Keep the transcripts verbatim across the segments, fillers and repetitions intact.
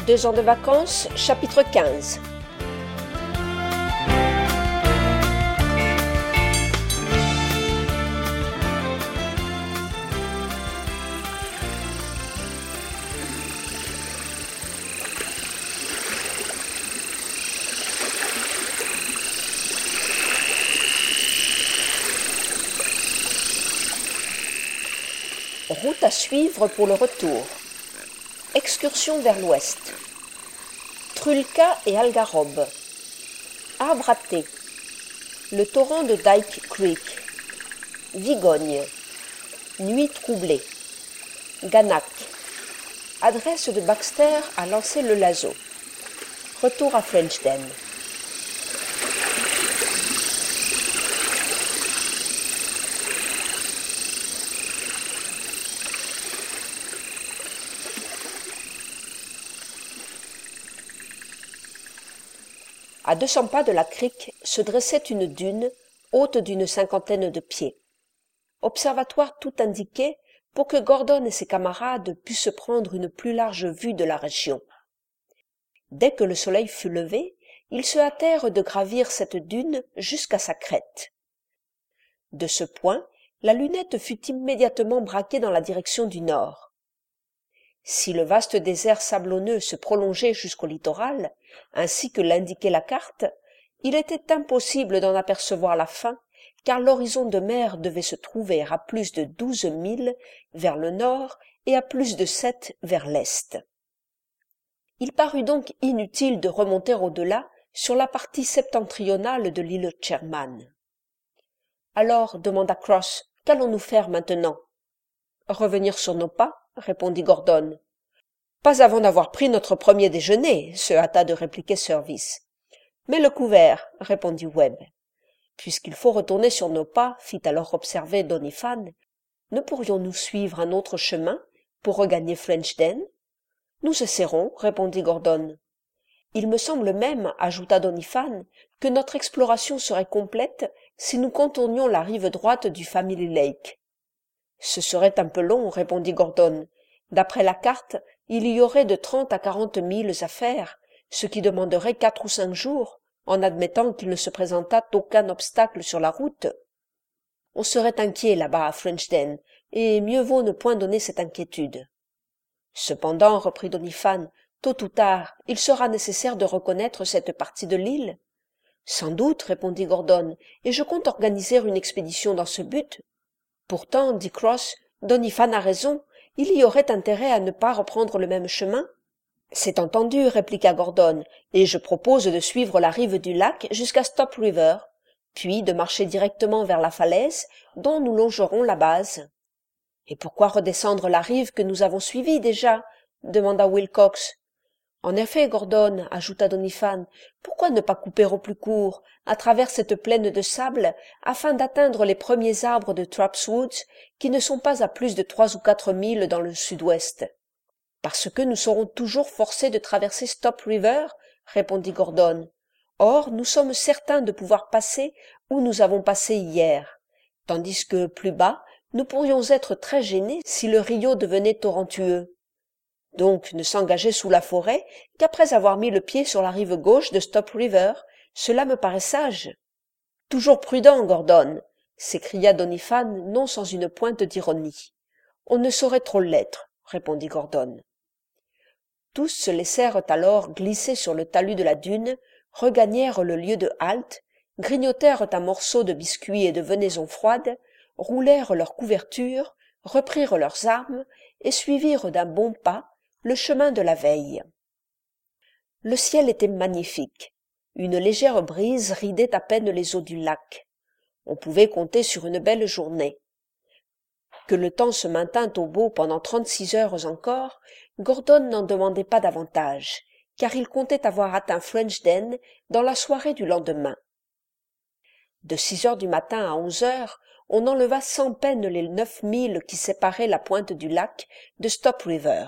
Deux ans de vacances, chapitre quinze. Route à suivre pour le retour. Excursion vers l'ouest. Trulka et Algarob. Arbre à thé. Le torrent de Dyke Creek. Vigogne. Nuit troublée. Ganac. Adresse de Baxter à Lancey-le-Lazo. Retour à Frenchden. À deux cents pas de la crique se dressait une dune, haute d'une cinquantaine de pieds. Observatoire tout indiqué pour que Gordon et ses camarades pussent prendre une plus large vue de la région. Dès que le soleil fut levé, ils se hâtèrent de gravir cette dune jusqu'à sa crête. De ce point, la lunette fut immédiatement braquée dans la direction du nord. Si le vaste désert sablonneux se prolongeait jusqu'au littoral, ainsi que l'indiquait la carte, il était impossible d'en apercevoir la fin, car l'horizon de mer devait se trouver à plus de douze milles vers le nord et à plus de sept vers l'est. Il parut donc inutile de remonter au-delà sur la partie septentrionale de l'île Sherman. « Alors, demanda Cross, qu'allons-nous faire maintenant ?»« Revenir sur nos pas ?» répondit Gordon. « Pas avant d'avoir pris notre premier déjeuner, se hâta de répliquer Service. « Mais le couvert, répondit Webb. Puisqu'il faut retourner sur nos pas, fit alors observer Doniphan, ne pourrions-nous suivre un autre chemin pour regagner Frenchden? Nous essaierons, répondit Gordon. Il me semble même, ajouta Doniphan, que notre exploration serait complète si nous contournions la rive droite du Family Lake. Ce serait un peu long, répondit Gordon. D'après la carte, il y aurait de trente à quarante milles à faire, ce qui demanderait quatre ou cinq jours, en admettant qu'il ne se présentât aucun obstacle sur la route. On serait inquiet là-bas à Frenchden, et mieux vaut ne point donner cette inquiétude. Cependant, reprit Doniphan, tôt ou tard, il sera nécessaire de reconnaître cette partie de l'île. Sans doute, répondit Gordon, et je compte organiser une expédition dans ce but. Pourtant, dit Cross, Doniphan a raison, il y aurait intérêt à ne pas reprendre le même chemin. C'est entendu, répliqua Gordon, et je propose de suivre la rive du lac jusqu'à Stop River, puis de marcher directement vers la falaise dont nous longerons la base. Et pourquoi redescendre la rive que nous avons suivie déjà? Demanda Wilcox. En effet, Gordon, ajouta Doniphan, pourquoi ne pas couper au plus court, à travers cette plaine de sable, afin d'atteindre les premiers arbres de Trapp's Woods, qui ne sont pas à plus de trois ou quatre milles dans le sud-ouest? Parce que nous serons toujours forcés de traverser Stop River, répondit Gordon. Or, nous sommes certains de pouvoir passer où nous avons passé hier, tandis que, plus bas, nous pourrions être très gênés si le Rio devenait torrentueux. Donc ne s'engager sous la forêt qu'après avoir mis le pied sur la rive gauche de Stop River, cela me paraît sage. « Toujours prudent, Gordon !» s'écria Doniphan, non sans une pointe d'ironie. « On ne saurait trop l'être, » répondit Gordon. Tous se laissèrent alors glisser sur le talus de la dune, regagnèrent le lieu de halte, grignotèrent un morceau de biscuit et de venaison froide, roulèrent leurs couvertures, reprirent leurs armes et suivirent d'un bon pas le chemin de la veille. Le ciel était magnifique. Une légère brise ridait à peine les eaux du lac. On pouvait compter sur une belle journée. Que le temps se maintint au beau pendant trente-six heures encore, Gordon n'en demandait pas davantage, car il comptait avoir atteint Frenchden dans la soirée du lendemain. De six heures du matin à onze heures, on enleva sans peine les neuf milles qui séparaient la pointe du lac de Stop River.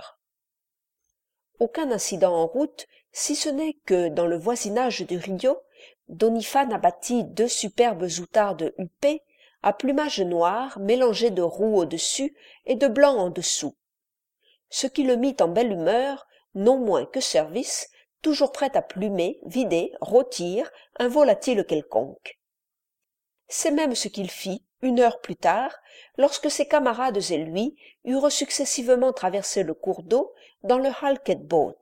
Aucun incident en route, si ce n'est que, dans le voisinage du Rio, Doniphan abattit deux superbes outardes huppées, à plumage noir mélangé de roux au-dessus et de blanc en dessous. Ce qui le mit en belle humeur non moins que Service, toujours prêt à plumer, vider, rôtir un volatile quelconque. C'est même ce qu'il fit, une heure plus tard, lorsque ses camarades et lui eurent successivement traversé le cours d'eau dans le Halkett boat.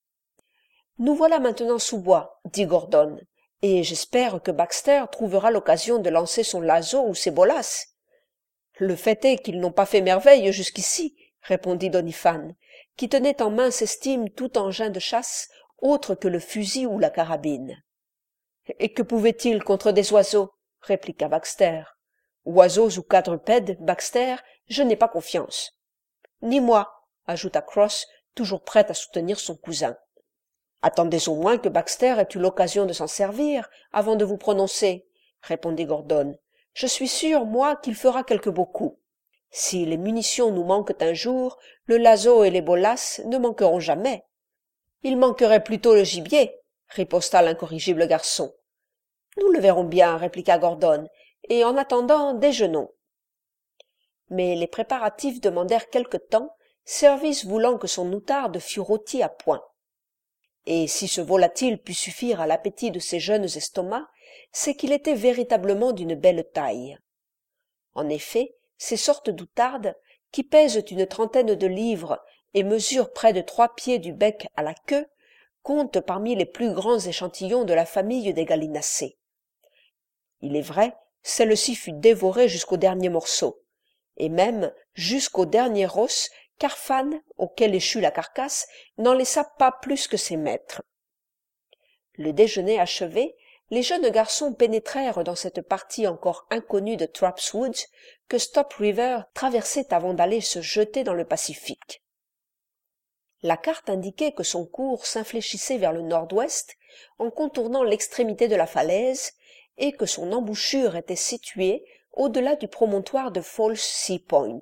« Nous voilà maintenant sous bois, dit Gordon, et j'espère que Baxter trouvera l'occasion de lancer son lasso ou ses bolasses. »« Le fait est qu'ils n'ont pas fait merveille jusqu'ici, » répondit Doniphan, qui tenait en mince estime tout engin de chasse autre que le fusil ou la carabine. « Et que pouvaient-ils contre des oiseaux ?» répliqua Baxter. « Oiseaux ou quadrupèdes, Baxter, je n'ai pas confiance. »« Ni moi, » ajouta Cross, toujours prêt à soutenir son cousin. « Attendez au moins que Baxter ait eu l'occasion de s'en servir avant de vous prononcer, » répondit Gordon. « Je suis sûr, moi, qu'il fera quelques beaux coups. Si les munitions nous manquent un jour, le lasso et les bolasses ne manqueront jamais. »« Il manquerait plutôt le gibier, » riposta l'incorrigible garçon. « Nous le verrons bien, répliqua Gordon, et en attendant, déjeunons. » Mais les préparatifs demandèrent quelque temps, Service voulant que son outarde fût rôtie à point. Et si ce volatile put suffire à l'appétit de ces jeunes estomacs, c'est qu'il était véritablement d'une belle taille. En effet, ces sortes d'outardes, qui pèsent une trentaine de livres et mesurent près de trois pieds du bec à la queue, comptent parmi les plus grands échantillons de la famille des gallinacées. Il est vrai, celle-ci fut dévorée jusqu'au dernier morceau, et même jusqu'au dernier os car Fan, auquel échut la carcasse, n'en laissa pas plus que ses maîtres. Le déjeuner achevé, les jeunes garçons pénétrèrent dans cette partie encore inconnue de Trapp's Woods que Stop River traversait avant d'aller se jeter dans le Pacifique. La carte indiquait que son cours s'infléchissait vers le nord-ouest en contournant l'extrémité de la falaise et que son embouchure était située au-delà du promontoire de False Sea Point.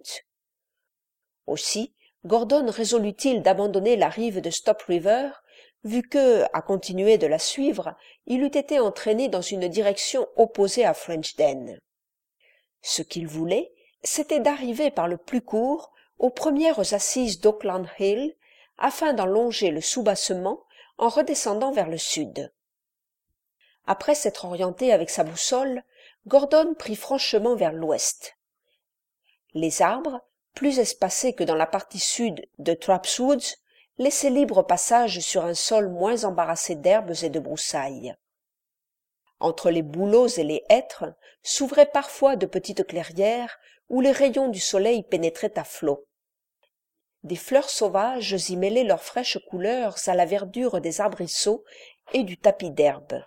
Aussi, Gordon résolut-il d'abandonner la rive de Stop River, vu que, à continuer de la suivre, il eût été entraîné dans une direction opposée à French Den. Ce qu'il voulait, c'était d'arriver par le plus court aux premières assises d'Oakland Hill, afin d'en longer le soubassement en redescendant vers le sud. Après s'être orienté avec sa boussole, Gordon prit franchement vers l'ouest. Les arbres, plus espacés que dans la partie sud de Trapp's Woods, laissaient libre passage sur un sol moins embarrassé d'herbes et de broussailles. Entre les bouleaux et les hêtres s'ouvraient parfois de petites clairières où les rayons du soleil pénétraient à flots. Des fleurs sauvages y mêlaient leurs fraîches couleurs à la verdure des arbrisseaux et du tapis d'herbe.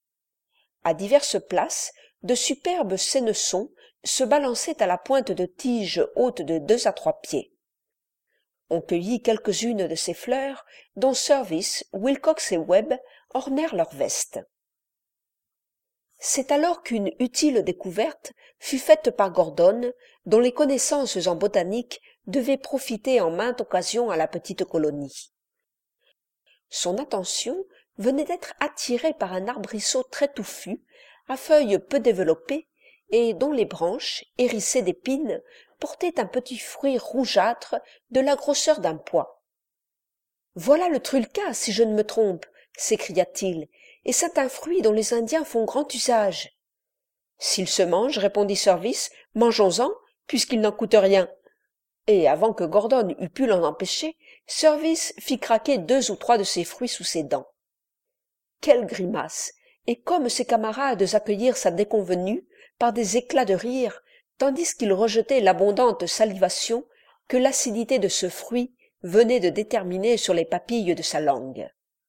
À diverses places, de superbes sénessons se balançaient à la pointe de tiges hautes de deux à trois pieds. On cueillit quelques-unes de ces fleurs, dont Service, Wilcox et Webb ornèrent leurs vestes. C'est alors qu'une utile découverte fut faite par Gordon, dont les connaissances en botanique devaient profiter en mainte occasion à la petite colonie. Son attention venait d'être attirée par un arbrisseau très touffu, à feuilles peu développées, et dont les branches, hérissées d'épines, portaient un petit fruit rougeâtre de la grosseur d'un pois. « Voilà le trulca, si je ne me trompe, » s'écria-t-il, « et c'est un fruit dont les Indiens font grand usage. »« S'il se mange, répondit Service, mangeons-en, puisqu'il n'en coûte rien. » Et avant que Gordon eût pu l'en empêcher, Service fit craquer deux ou trois de ses fruits sous ses dents. Quelle grimace! Et comme ses camarades accueillirent sa déconvenue par des éclats de rire, tandis qu'il rejetait l'abondante salivation que l'acidité de ce fruit venait de déterminer sur les papilles de sa langue.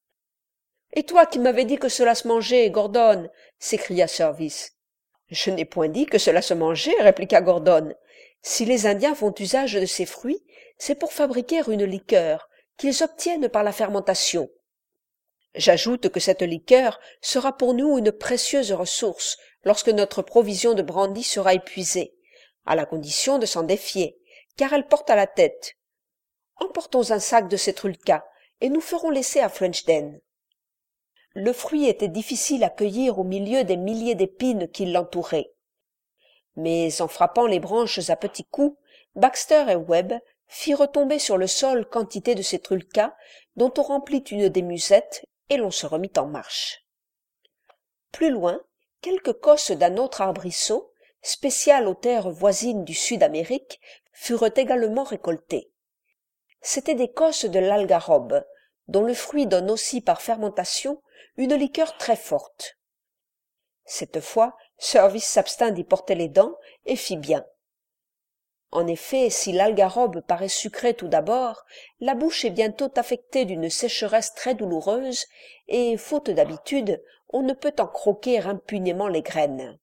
« Et toi qui m'avais dit que cela se mangeait, Gordon » s'écria Service. « Je n'ai point dit que cela se mangeait, répliqua Gordon. Si les Indiens font usage de ces fruits, c'est pour fabriquer une liqueur qu'ils obtiennent par la fermentation. J'ajoute que cette liqueur sera pour nous une précieuse ressource lorsque notre provision de brandy sera épuisée, à la condition de s'en défier, car elle porte à la tête. Emportons un sac de ces trulcas, et nous ferons l'essai à French Den. » Le fruit était difficile à cueillir au milieu des milliers d'épines qui l'entouraient. Mais en frappant les branches à petits coups, Baxter et Webb fit retomber sur le sol quantité de ces trulcas dont on remplit une des musettes et l'on se remit en marche. Plus loin, quelques cosses d'un autre arbrisseau, spécial aux terres voisines du Sud-Amérique, furent également récoltées. C'étaient des cosses de l'algarobe, dont le fruit donne aussi par fermentation une liqueur très forte. Cette fois, Service s'abstint d'y porter les dents et fit bien. En effet, si l'algarobe paraît sucrée tout d'abord, la bouche est bientôt affectée d'une sécheresse très douloureuse et, faute d'habitude, on ne peut en croquer impunément les graines.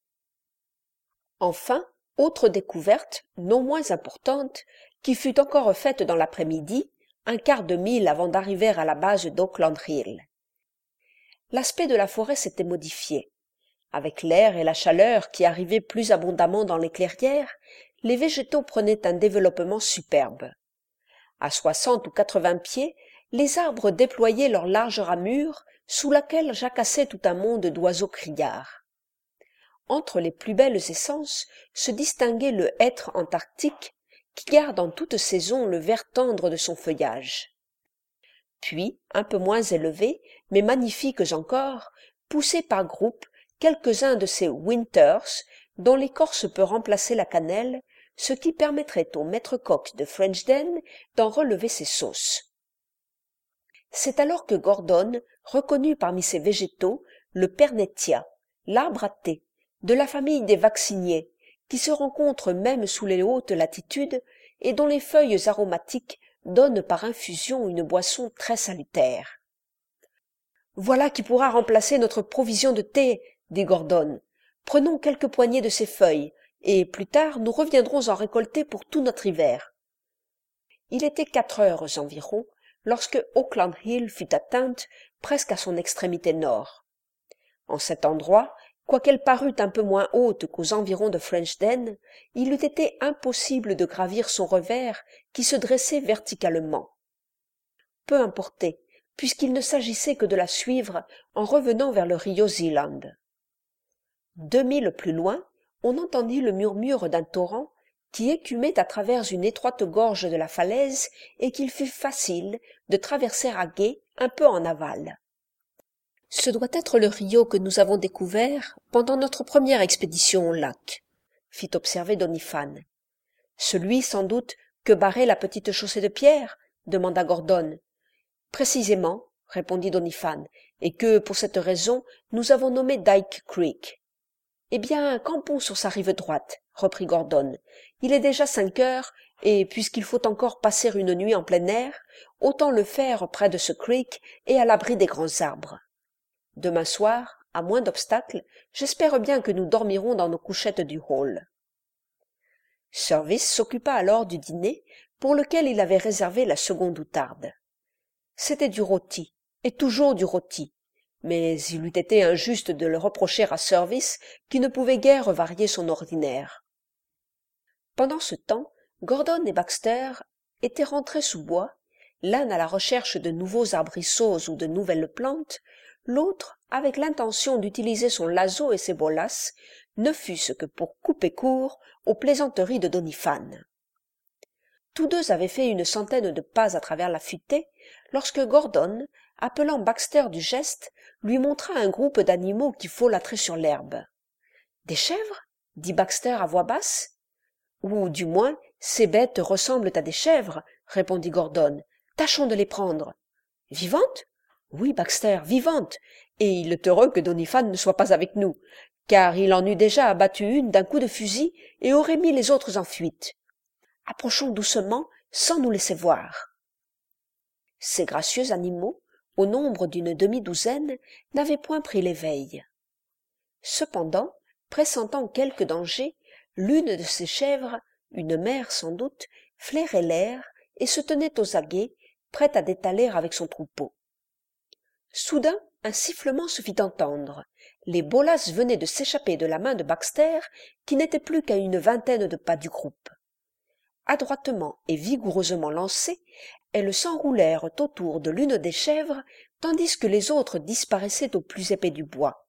Enfin, autre découverte, non moins importante, qui fut encore faite dans l'après-midi, un quart de mille avant d'arriver à la base d'Oakland Hill. L'aspect de la forêt s'était modifié. Avec l'air et la chaleur qui arrivaient plus abondamment dans les clairières, les végétaux prenaient un développement superbe. À soixante ou quatre-vingts pieds, les arbres déployaient leurs larges ramures, sous laquelle jacassait tout un monde d'oiseaux criards. Entre les plus belles essences se distinguait le hêtre antarctique, qui garde en toute saison le vert tendre de son feuillage. Puis, un peu moins élevés, mais magnifiques encore, poussaient par groupes quelques-uns de ces winters dont l'écorce peut remplacer la cannelle, ce qui permettrait au maître-coq de Frenchden d'en relever ses sauces. C'est alors que Gordon reconnut parmi ces végétaux le pernetia, l'arbre à thé, de la famille des vacciniers, qui se rencontre même sous les hautes latitudes et dont les feuilles aromatiques donnent par infusion une boisson très salutaire. « Voilà qui pourra remplacer notre provision de thé, » dit Gordon. « Prenons quelques poignées de ces feuilles, et plus tard nous reviendrons en récolter pour tout notre hiver. » Il était quatre heures environ lorsque Oakland Hill fut atteinte presque à son extrémité nord. En cet endroit, quoiqu'elle parût un peu moins haute qu'aux environs de Frenchden, il eût été impossible de gravir son revers qui se dressait verticalement. Peu importait, puisqu'il ne s'agissait que de la suivre en revenant vers le Rio Zealand. Deux milles plus loin, on entendit le murmure d'un torrent qui écumait à travers une étroite gorge de la falaise et qu'il fut facile de traverser à gué un peu en aval. « Ce doit être le Rio que nous avons découvert pendant notre première expédition au lac, » fit observer Doniphan. « Celui, sans doute, que barrait la petite chaussée de pierre ?» demanda Gordon. « Précisément, » répondit Doniphan, « et que, pour cette raison, nous avons nommé Dyke Creek. »« Eh bien, campons sur sa rive droite, » reprit Gordon. « Il est déjà cinq heures, et puisqu'il faut encore passer une nuit en plein air, autant le faire près de ce creek et à l'abri des grands arbres. Demain soir, à moins d'obstacles, j'espère bien que nous dormirons dans nos couchettes du hall. » Service s'occupa alors du dîner, pour lequel il avait réservé la seconde outarde. C'était du rôti, et toujours du rôti, mais il eût été injuste de le reprocher à Service qui ne pouvait guère varier son ordinaire. Pendant ce temps, Gordon et Baxter étaient rentrés sous bois, l'un à la recherche de nouveaux arbrisseaux ou de nouvelles plantes, l'autre avec l'intention d'utiliser son lasso et ses bolas, ne fût-ce que pour couper court aux plaisanteries de Doniphan. Tous deux avaient fait une centaine de pas à travers la futaie, lorsque Gordon, appelant Baxter du geste, lui montra un groupe d'animaux qui folâtraient sur l'herbe. « Des chèvres » dit Baxter à voix basse. « Ou, du moins, ces bêtes ressemblent à des chèvres, » répondit Gordon. « Tâchons de les prendre. »« Vivantes » ? ?»« Oui, Baxter, vivantes, et il est heureux que Doniphan ne soit pas avec nous, car il en eût déjà abattu une d'un coup de fusil et aurait mis les autres en fuite. Approchons doucement, sans nous laisser voir. » Ces gracieux animaux, au nombre d'une demi-douzaine, n'avaient point pris l'éveil. Cependant, pressentant quelque danger, l'une de ces chèvres, une mère sans doute, flairait l'air et se tenait aux aguets, prête à détaler avec son troupeau. Soudain, un sifflement se fit entendre. Les bolas venaient de s'échapper de la main de Baxter, qui n'était plus qu'à une vingtaine de pas du groupe. Adroitement et vigoureusement lancées, elles s'enroulèrent autour de l'une des chèvres, tandis que les autres disparaissaient au plus épais du bois.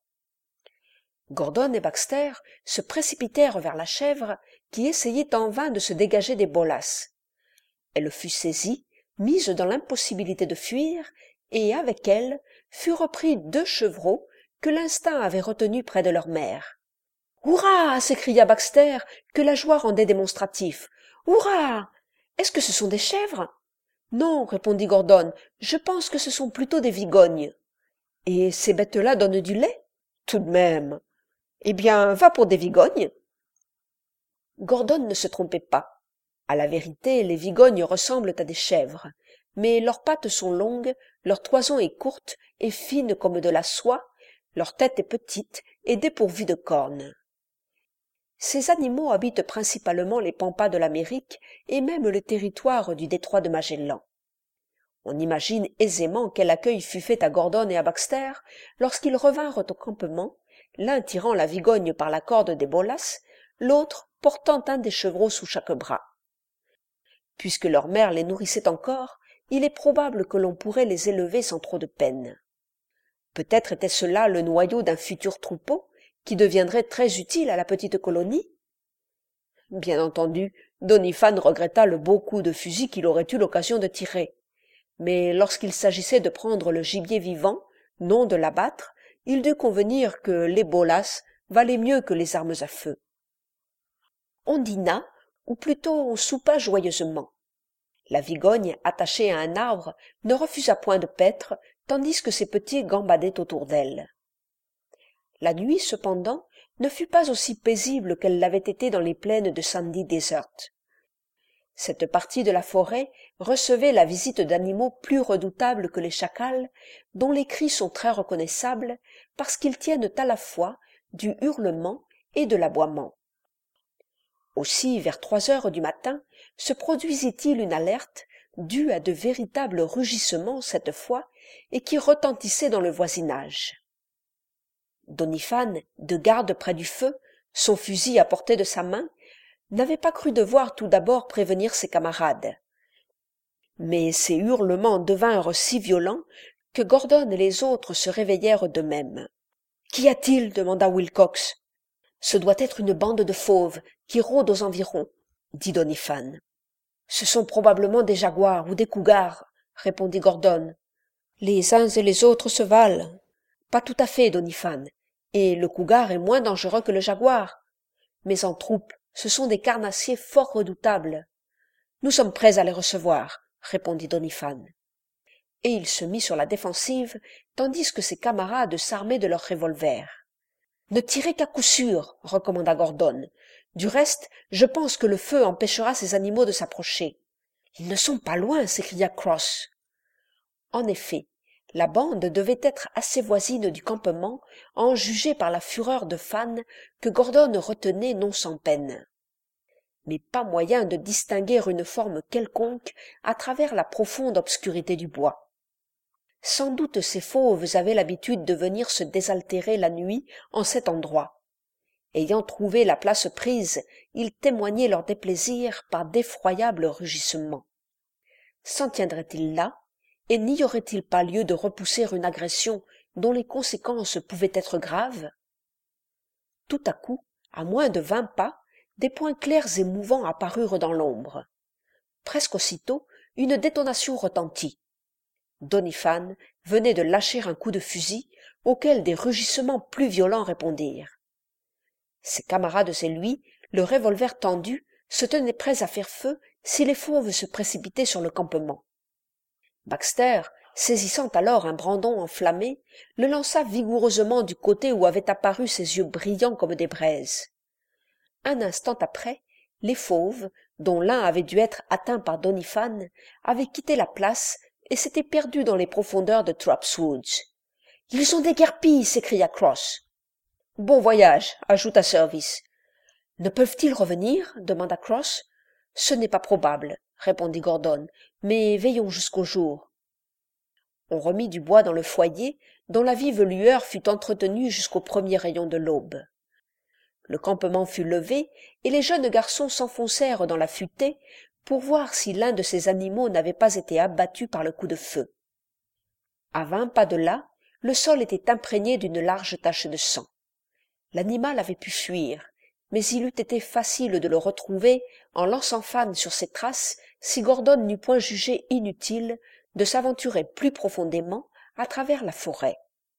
Gordon et Baxter se précipitèrent vers la chèvre, qui essayait en vain de se dégager des bolas. Elle fut saisie, mise dans l'impossibilité de fuir, et avec elle furent repris deux chevreaux que l'instinct avait retenus près de leur mère. « Hurrah !» s'écria Baxter, que la joie rendait démonstratif. « Hurrah ! Est-ce que ce sont des chèvres ?»« Non, » répondit Gordon, « je pense que ce sont plutôt des vigognes. »« Et ces bêtes-là donnent du lait ?»« Tout de même. »« Eh bien, va pour des vigognes. » Gordon ne se trompait pas. À la vérité, les vigognes ressemblent à des chèvres, mais leurs pattes sont longues, leur toison est courte et fine comme de la soie, leur tête est petite et dépourvue de cornes. Ces animaux habitent principalement les pampas de l'Amérique et même le territoire du détroit de Magellan. On imagine aisément quel accueil fut fait à Gordon et à Baxter lorsqu'ils revinrent au campement, l'un tirant la vigogne par la corde des bolas, l'autre portant un des chevreaux sous chaque bras. Puisque leur mère les nourrissait encore, il est probable que l'on pourrait les élever sans trop de peine. Peut-être était-ce là le noyau d'un futur troupeau qui deviendrait très utile à la petite colonie? Bien entendu, Doniphan regretta le beau coup de fusil qu'il aurait eu l'occasion de tirer. Mais lorsqu'il s'agissait de prendre le gibier vivant, non de l'abattre, il dut convenir que les bolas valaient mieux que les armes à feu. On dîna, ou plutôt on soupa joyeusement. La vigogne, attachée à un arbre, ne refusa point de paître, tandis que ses petits gambadaient autour d'elle. La nuit, cependant, ne fut pas aussi paisible qu'elle l'avait été dans les plaines de Sandy Desert. Cette partie de la forêt recevait la visite d'animaux plus redoutables que les chacals, dont les cris sont très reconnaissables parce qu'ils tiennent à la fois du hurlement et de l'aboiement. Aussi, vers trois heures du matin, se produisit-il une alerte, due à de véritables rugissements cette fois, et qui retentissait dans le voisinage. Doniphan, de garde près du feu, son fusil à portée de sa main, n'avait pas cru devoir tout d'abord prévenir ses camarades. Mais ces hurlements devinrent si violents que Gordon et les autres se réveillèrent d'eux-mêmes. « Qu'y a-t-il » demanda Wilcox. « Ce doit être une bande de fauves qui rôdent aux environs, » dit Doniphan. « Ce sont probablement des jaguars ou des cougars, » répondit Gordon. « Les uns et les autres se valent. »« Pas tout à fait, Doniphan, et le cougar est moins dangereux que le jaguar. Mais en troupe, ce sont des carnassiers fort redoutables. »« Nous sommes prêts à les recevoir, » répondit Doniphan. Et il se mit sur la défensive, tandis que ses camarades s'armaient de leurs revolvers. « Ne tirez qu'à coup sûr, » recommanda Gordon. « Du reste, je pense que le feu empêchera ces animaux de s'approcher. »« Ils ne sont pas loin, » s'écria Cross. En effet, la bande devait être assez voisine du campement, à en juger par la fureur de Fan que Gordon retenait non sans peine. Mais pas moyen de distinguer une forme quelconque à travers la profonde obscurité du bois. Sans doute ces fauves avaient l'habitude de venir se désaltérer la nuit en cet endroit. Ayant trouvé la place prise, ils témoignaient leur déplaisir par d'effroyables rugissements. S'en tiendraient-ils là, et n'y aurait-il pas lieu de repousser une agression dont les conséquences pouvaient être graves? Tout à coup, à moins de vingt pas, des points clairs et mouvants apparurent dans l'ombre. Presque aussitôt, une détonation retentit. Doniphan venait de lâcher un coup de fusil, auquel des rugissements plus violents répondirent. Ses camarades et lui, le revolver tendu, se tenaient prêts à faire feu si les fauves se précipitaient sur le campement. Baxter, saisissant alors un brandon enflammé, le lança vigoureusement du côté où avaient apparu ses yeux brillants comme des braises. Un instant après, les fauves, dont l'un avait dû être atteint par Doniphan, avaient quitté la place et s'étaient perdus dans les profondeurs de Trapp's Woods. « Ils ont déguerpi » s'écria Cross. « Bon voyage » ajouta Service. « Ne peuvent-ils revenir » demanda Cross. « Ce n'est pas probable » répondit Gordon, « mais veillons jusqu'au jour. » On remit du bois dans le foyer, dont la vive lueur fut entretenue jusqu'aux premiers rayons de l'aube. Le campement fut levé, et les jeunes garçons s'enfoncèrent dans la futaie pour voir si l'un de ces animaux n'avait pas été abattu par le coup de feu. À vingt pas de là, le sol était imprégné d'une large tache de sang. L'animal avait pu fuir, mais il eût été facile de le retrouver en lançant Fan sur ses traces si Gordon n'eût point jugé inutile de s'aventurer plus profondément à travers la forêt.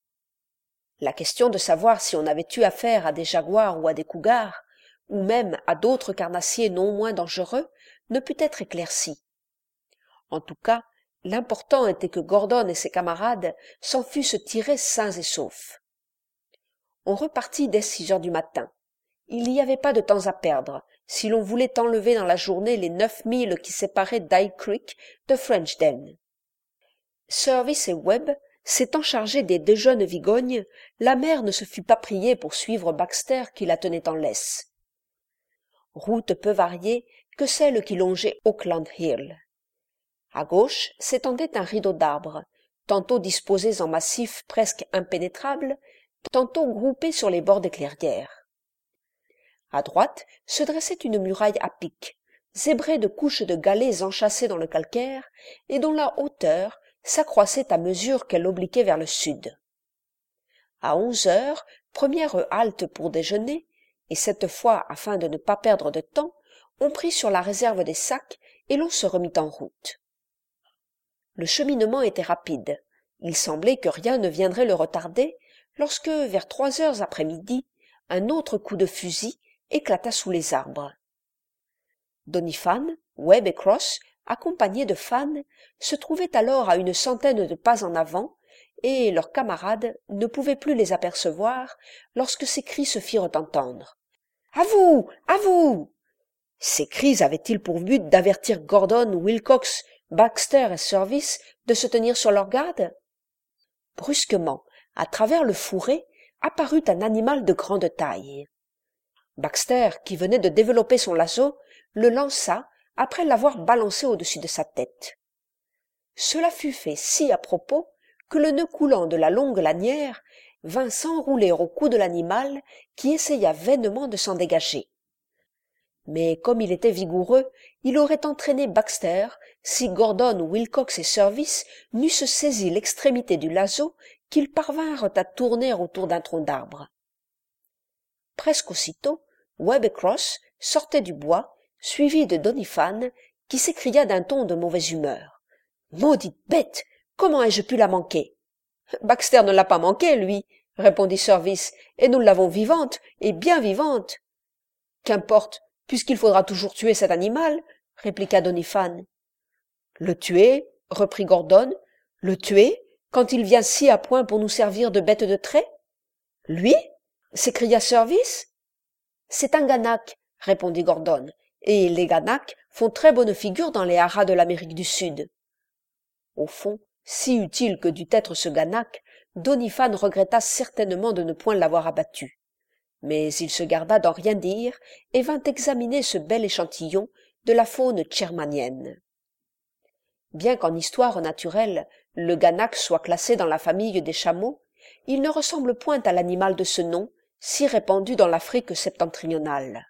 La question de savoir si on avait eu affaire à des jaguars ou à des cougars, ou même à d'autres carnassiers non moins dangereux, ne put être éclaircie. En tout cas, l'important était que Gordon et ses camarades s'en fussent tirés sains et saufs. On repartit dès six heures du matin. Il n'y avait pas de temps à perdre, si l'on voulait enlever dans la journée les neuf milles qui séparaient Dye Creek de French Den. Service et Webb s'étant chargés des deux jeunes vigognes, la mère ne se fut pas priée pour suivre Baxter qui la tenait en laisse. Route peu variée que celle qui longeait Oakland Hill. À gauche s'étendait un rideau d'arbres, tantôt disposés en massifs presque impénétrables, tantôt groupés sur les bords des clairières. À droite se dressait une muraille à pic, zébrée de couches de galets enchâssés dans le calcaire et dont la hauteur s'accroissait à mesure qu'elle obliquait vers le sud. À onze heures, première halte pour déjeuner, et cette fois afin de ne pas perdre de temps, on prit sur la réserve des sacs et l'on se remit en route. Le cheminement était rapide. Il semblait que rien ne viendrait le retarder lorsque, vers trois heures après-midi, un autre coup de fusil éclata sous les arbres. Doniphan, Webb et Cross, accompagnés de Fan, se trouvaient alors à une centaine de pas en avant, et leurs camarades ne pouvaient plus les apercevoir lorsque ces cris se firent entendre. « À vous! À vous !» Ces cris avaient-ils pour but d'avertir Gordon, Wilcox, Baxter et Service de se tenir sur leur garde? Brusquement, à travers le fourré, apparut un animal de grande taille. Baxter, qui venait de développer son lasso, le lança après l'avoir balancé au-dessus de sa tête. Cela fut fait si à propos que le nœud coulant de la longue lanière vint s'enrouler au cou de l'animal qui essaya vainement de s'en dégager. Mais comme il était vigoureux, il aurait entraîné Baxter si Gordon, Wilcox et Service n'eussent saisi l'extrémité du lasso qu'ils parvinrent à tourner autour d'un tronc d'arbre. Presque aussitôt, Webb et Cross sortaient du bois, suivis de Doniphan, qui s'écria d'un ton de mauvaise humeur. « Maudite bête! Comment ai-je pu la manquer ?»« Baxter ne l'a pas manquée, lui, » répondit Service, « et nous l'avons vivante, et bien vivante. »« Qu'importe, puisqu'il faudra toujours tuer cet animal, » répliqua Doniphan. « Le tuer, » reprit Gordon, « le tuer, quand il vient si à point pour nous servir de bête de trait ?»« Lui ?» s'écria Service. « C'est un Ganac, » répondit Gordon, « et les Ganacs font très bonne figure dans les haras de l'Amérique du Sud. » Au fond, si utile que dût être ce Ganac, Doniphan regretta certainement de ne point l'avoir abattu. Mais il se garda d'en rien dire et vint examiner ce bel échantillon de la faune tchermanienne. Bien qu'en histoire naturelle, le Ganac soit classé dans la famille des chameaux, il ne ressemble point à l'animal de ce nom, si répandu dans l'Afrique septentrionale.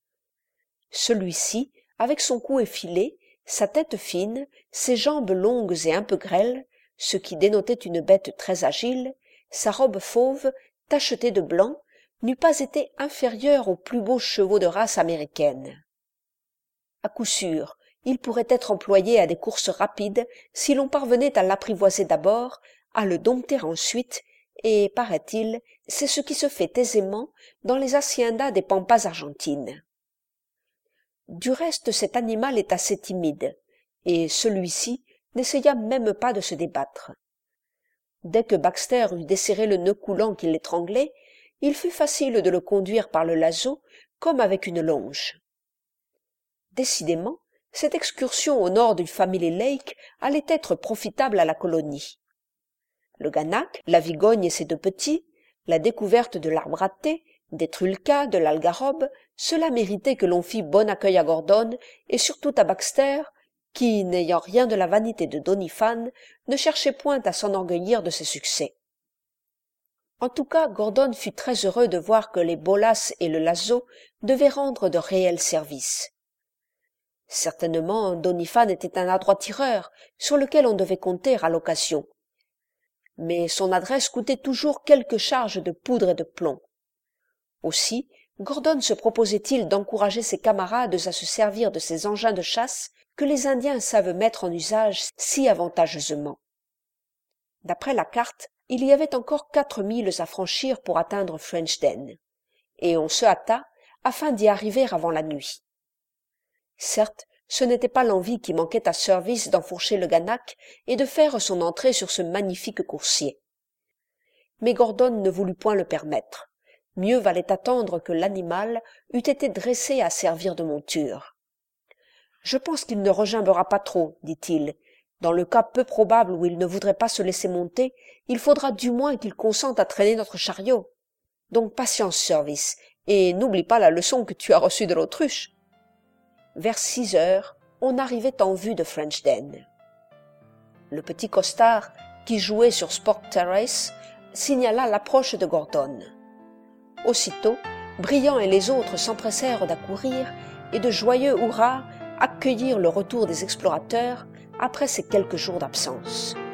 Celui-ci, avec son cou effilé, sa tête fine, ses jambes longues et un peu grêles, ce qui dénotait une bête très agile, sa robe fauve, tachetée de blanc, n'eût pas été inférieur aux plus beaux chevaux de race américaine. À coup sûr, il pourrait être employé à des courses rapides si l'on parvenait à l'apprivoiser d'abord, à le dompter ensuite, et, paraît-il, c'est ce qui se fait aisément dans les haciendas des pampas argentines. Du reste, cet animal est assez timide, et celui-ci n'essaya même pas de se débattre. Dès que Baxter eut desserré le nœud coulant qui l'étranglait, il fut facile de le conduire par le lasso comme avec une longe. Décidément, cette excursion au nord du Family Lake allait être profitable à la colonie. Le Ganac, la Vigogne et ses deux petits, la découverte de l'arbre à thé, des trulkas, de l'algarobe, cela méritait que l'on fît bon accueil à Gordon et surtout à Baxter, qui, n'ayant rien de la vanité de Doniphan, ne cherchait point à s'enorgueillir de ses succès. En tout cas, Gordon fut très heureux de voir que les bolas et le lasso devaient rendre de réels services. Certainement, Doniphan était un adroit tireur, sur lequel on devait compter à l'occasion. Mais son adresse coûtait toujours quelques charges de poudre et de plomb. Aussi, Gordon se proposait-il d'encourager ses camarades à se servir de ces engins de chasse que les Indiens savent mettre en usage si avantageusement. D'après la carte, il y avait encore quatre milles à franchir pour atteindre Frenchden, et on se hâta afin d'y arriver avant la nuit. Certes, ce n'était pas l'envie qui manquait à Service d'enfourcher le ganac et de faire son entrée sur ce magnifique coursier. Mais Gordon ne voulut point le permettre. Mieux valait attendre que l'animal eût été dressé à servir de monture. « Je pense qu'il ne regimbera pas trop, dit-il. Dans le cas peu probable où il ne voudrait pas se laisser monter, il faudra du moins qu'il consente à traîner notre chariot. Donc patience, Service, et n'oublie pas la leçon que tu as reçue de l'autruche. » Vers six heures, on arrivait en vue de Frenchden. Le petit costard, qui jouait sur Sport Terrace, signala l'approche de Gordon. Aussitôt, Briand et les autres s'empressèrent d'accourir et de joyeux hurrahs accueillirent le retour des explorateurs après ces quelques jours d'absence.